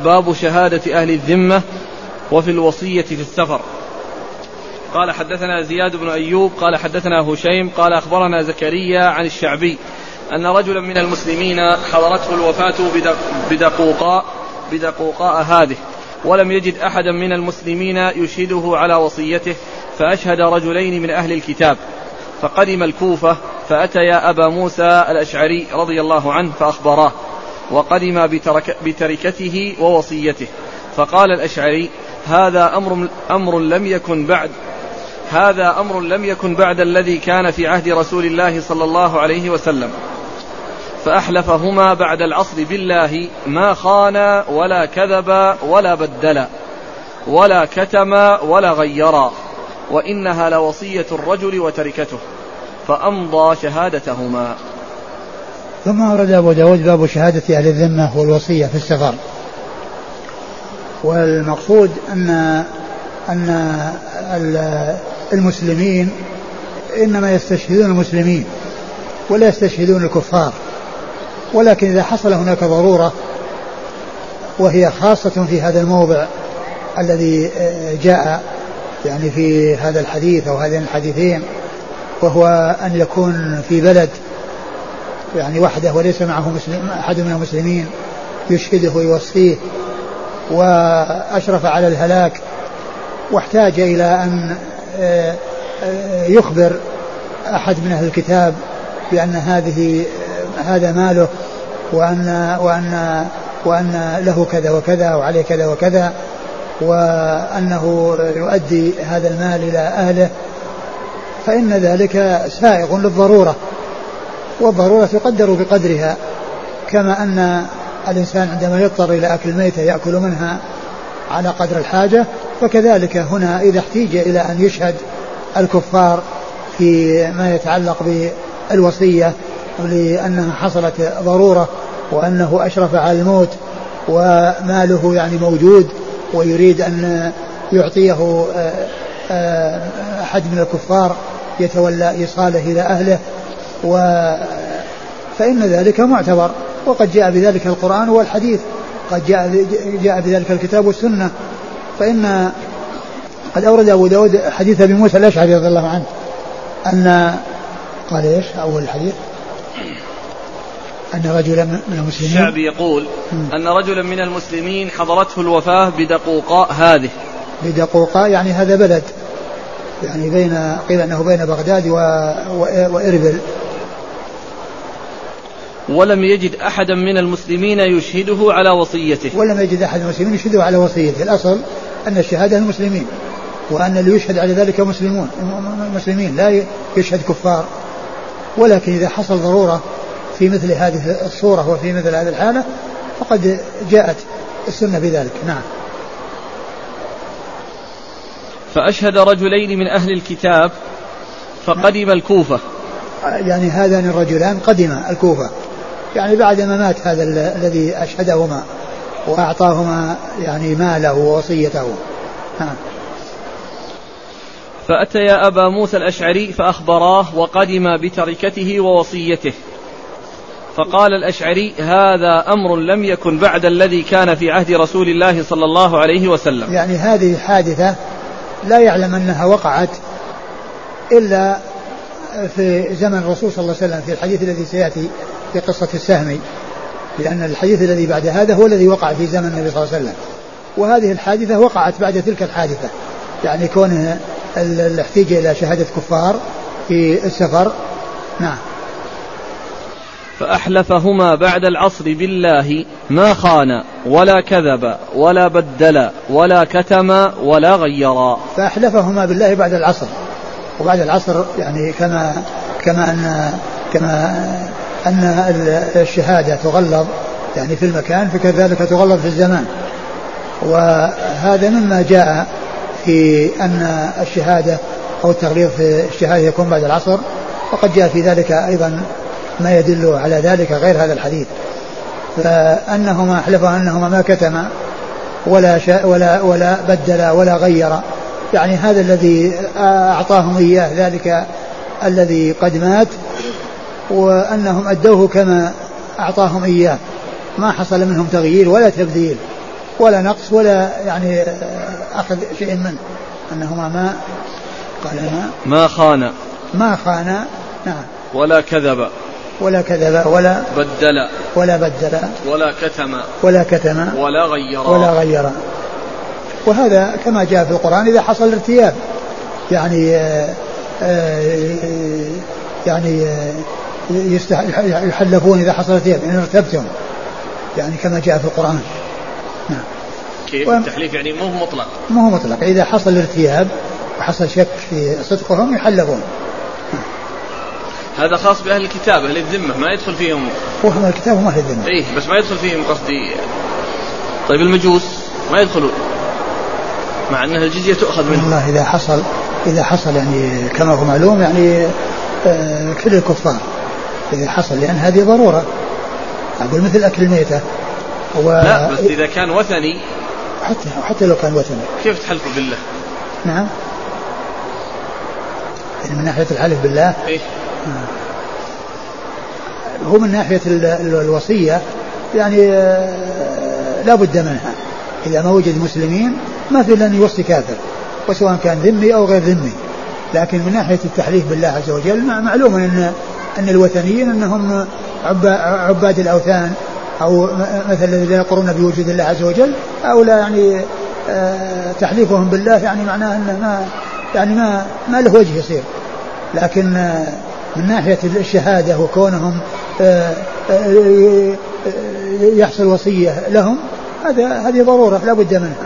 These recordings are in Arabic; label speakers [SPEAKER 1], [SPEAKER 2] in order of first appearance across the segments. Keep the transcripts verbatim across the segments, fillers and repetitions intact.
[SPEAKER 1] باب شهادة أهل الذمة وفي الوصية في السفر. قال حدثنا زياد بن أيوب قال حدثنا هشيم قال أخبرنا زكريا عن الشعبي أن رجلا من المسلمين حضرته الوفاة بدقوقاء بدقوقاء هذه ولم يجد أحدا من المسلمين يشهده على وصيته، فأشهد رجلين من أهل الكتاب، فقدم الكوفة فأتيا أبا موسى الأشعري رضي الله عنه فأخبراه، وقدم بترك بتركته ووصيته، فقال الأشعري: هذا أمر, أمر لم يكن بعد هذا أمر لم يكن بعد الذي كان في عهد رسول الله صلى الله عليه وسلم. فأحلفهما بعد العصر بالله ما خانا ولا كذبا ولا بدلا ولا كتما ولا غيرا، وإنها لوصية الرجل وتركته، فأمضى شهادتهما.
[SPEAKER 2] ثم أورد أبو داود باب شهادة أهل الذمة والوصية في السفر. والمقصود أن أن المسلمين إنما يستشهدون المسلمين ولا يستشهدون الكفار، ولكن إذا حصل هناك ضرورة وهي خاصة في هذا الموضع الذي جاء يعني في هذا الحديث أو هذين الحديثين، وهو أن يكون في بلد يعني وحده وليس معه مسلم أحد من المسلمين يشهده ويوصيه، وأشرف على الهلاك، واحتاج إلى أن يخبر أحد من أهل الكتاب بأن هذه هذا ماله وأن, وأن, وأن له كذا وكذا وعليه كذا وكذا، وأنه يؤدي هذا المال إلى أهله، فإن ذلك سائغ للضرورة، والضرورة تقدر بقدرها، كما أن الإنسان عندما يضطر إلى أكل ميتة يأكل منها على قدر الحاجة، فكذلك هنا إذا احتيج إلى أن يشهد الكفار في ما يتعلق بالوصية لأنها حصلت ضرورة وأنه أشرف على الموت وماله يعني موجود ويريد أن يعطيه أحد من الكفار يتولى إيصاله إلى أهله، فإن ذلك معتبر، وقد جاء بذلك القرآن والحديث، قد جاء, جاء بذلك الكتاب والسنة. فإن قد أورد أبو داود حديث أبي موسى الأشعري رضي الله عنه أن قال إيش أول الحديث؟ أن رجلا من المسلمين
[SPEAKER 1] الشعبي يقول م. أن رجلا من المسلمين حضرته الوفاة بدقوقاء هذه.
[SPEAKER 2] بدقوقاء يعني هذا بلد يعني بين قيل أنه بين بغداد و... و... وإربل.
[SPEAKER 1] ولم يجد أحدا من المسلمين يشهده على وصيته.
[SPEAKER 2] ولم يجد أحد من المسلمين يشهده على وصيته. الأصل أن الشهادة المسلمين، وأن اللي يشهد على ذلك مسلمون مسلمين لا يشهد كفار، ولكن إذا حصل ضرورة في مثل هذه الصورة وفي مثل هذه الحالة فقد جاءت السنة بذلك. نعم.
[SPEAKER 1] فأشهد رجلين من أهل الكتاب فقدم الكوفة.
[SPEAKER 2] يعني هذان الرجلان قدم الكوفة يعني بعد ما مات هذا الذي أشهدهما وأعطاهما يعني ماله ووصيته. نعم.
[SPEAKER 1] فأتيا أبا موسى الأشعري فأخبراه وقدم بتركته ووصيته، فقال الأشعري: هذا أمر لم يكن بعد الذي كان في عهد رسول الله صلى الله عليه وسلم.
[SPEAKER 2] يعني هذه حادثة لا يعلم أنها وقعت إلا في زمن الرسول صلى الله عليه وسلم، في الحديث الذي سيأتي في قصة السهم، لأن الحديث الذي بعد هذا هو الذي وقع في زمن النبي صلى الله عليه وسلم، وهذه الحادثة وقعت بعد تلك الحادثة، يعني كونه الاحتياج إلى شهادة كفار في السفر. نعم.
[SPEAKER 1] فأحلفهما بعد العصر بالله ما خان ولا كذب ولا بدل ولا كتم ولا غيرا.
[SPEAKER 2] فأحلفهما بالله بعد العصر، وبعد العصر يعني كما كما أن كما أن الشهادة تغلظ يعني في المكان، فكذلك تغلظ في الزمان، وهذا مما جاء في أن الشهادة أو التغليظ في الشهادة يكون بعد العصر، وقد جاء في ذلك أيضا ما يدل على ذلك غير هذا الحديث، فأنهما أحلفا أنهما ما كتما ولا ولا ولا بدل ولا غير، يعني هذا الذي أعطاهم إياه ذلك الذي قد مات، وأنهم أدوه كما أعطاهم إياه، ما حصل منهم تغيير ولا تبديل ولا نقص ولا يعني أخذ شيء منه، أنهما ما قال ما
[SPEAKER 1] ما خان
[SPEAKER 2] ما خان نعم
[SPEAKER 1] ولا كذب
[SPEAKER 2] ولا كذب ولا
[SPEAKER 1] بدل
[SPEAKER 2] ولا بدل
[SPEAKER 1] ولا كتم
[SPEAKER 2] ولا كتم
[SPEAKER 1] ولا غير
[SPEAKER 2] ولا غير. وهذا كما جاء في القرآن إذا حصل ارتياب، يعني آآ آآ يعني يحلفون إذا حصل ارتياب إن ارتبتم، يعني كما جاء في القرآن. نعم.
[SPEAKER 1] كيف التحليف يعني مو مطلق؟
[SPEAKER 2] مو مطلق، إذا حصل ارتياب وحصل شك في صدقهم يحلفون.
[SPEAKER 1] هذا خاص بأهل الكتاب، أهل الذمة ما يدخل فيهم.
[SPEAKER 2] وهم الكتاب وما أهل الذمة.
[SPEAKER 1] إيه بس ما يدخل فيهم قصدي. طيب المجوس ما يدخلون مع أنها الجزية تؤخذ منهم.
[SPEAKER 2] والله إذا حصل إذا حصل يعني كما هو معلوم يعني آه كل الكفار إذا حصل، لأن هذه ضرورة. أقول مثل أكل الميتة و...
[SPEAKER 1] لا بس إذا كان وثني
[SPEAKER 2] حتى حتى لو كان وثني
[SPEAKER 1] كيف تحلفوا بالله؟
[SPEAKER 2] نعم يعني من ناحية الحلف بالله
[SPEAKER 1] إيه؟
[SPEAKER 2] آه. هو من ناحية الوصية يعني آه لا بد منها. إذا ما وجد مسلمين ما في إلا أن يوصي كافر، وسواء كان ذمي أو غير ذمي. لكن من ناحية التحليف بالله عز وجل معلوم أن أن الوثنيين أنهم عباد الأوثان أو مثل الذين يقرون بوجود الله عز وجل، أو لا يعني تحليفهم بالله يعني معناه أنه ما يعني ما ما له وجه يصير. لكن من ناحية الشهادة وكونهم يحصل وصية لهم هذا هذه ضرورة لا بد منها.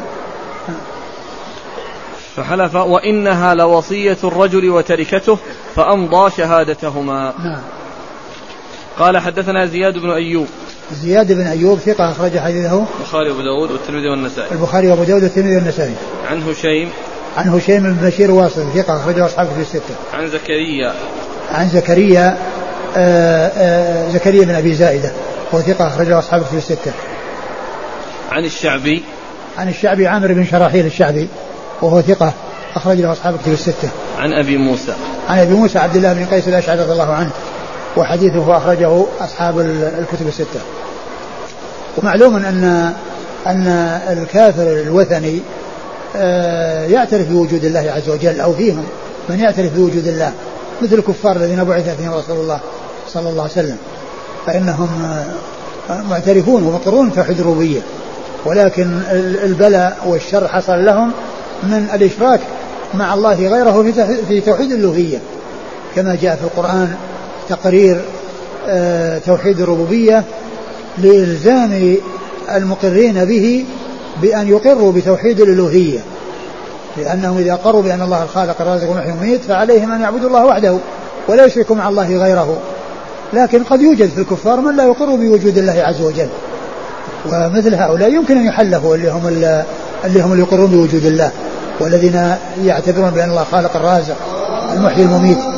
[SPEAKER 1] فحلف وإنها لوصية الرجل وتركته فأمضى شهادتهما.
[SPEAKER 2] نعم.
[SPEAKER 1] قال حدثنا زياد بن أيوب.
[SPEAKER 2] زياد بن أيوب ثقة أخرج حديثه
[SPEAKER 1] البخاري وأبو داود والترمذي والنسائي.
[SPEAKER 2] البخاري وأبو داود والترمذي والنسائي.
[SPEAKER 1] عن هشيم.
[SPEAKER 2] عن هشيم بن بشير واصل ثقة أخرجه أصحابه في الستة.
[SPEAKER 1] عن زكريا.
[SPEAKER 2] عن زكريا آآ آآ زكريا بن أبي زائدة وهو ثقة أخرجه أصحابه في الستة.
[SPEAKER 1] عن الشعبي.
[SPEAKER 2] عن الشعبي عامر بن شراحيل الشعبي وهو ثقة أخرج له أصحابه في الستة.
[SPEAKER 1] عن أبي موسى.
[SPEAKER 2] عن أبي موسى عبد الله بن قيس الأشعري رضي الله عنه وحديثه أخرجه أصحاب الكتب الستة. ومعلوم أن أن الكافر الوثني يعترف بوجود الله عز وجل، أو فيهم من يعترف بوجود الله مثل الكفار الذين بعث فيهم رسول الله صلى الله عليه وسلم، فإنهم معترفون ومقرون توحيد الربوبية، ولكن البلاء والشر حصل لهم من الإشراك مع الله غيره في توحيد الألوهية، كما جاء في القرآن تقرير توحيد الربوبية لإلزام المقرين به بأن يقروا بتوحيد الألوهية، لأنهم إذا قروا بأن الله الخالق الرازق المحيي المميت فعليهم أن يعبدوا الله وحده ولا يشركوا مع الله غيره. لكن قد يوجد في الكفار من لا يقر بوجود الله عز وجل، ومثل هؤلاء يمكن أن يحلفوا اللي هم اللي هم اللي يقرون بوجود الله، والذين يعتبرون بأن الله خالق الرازق المحيي المميت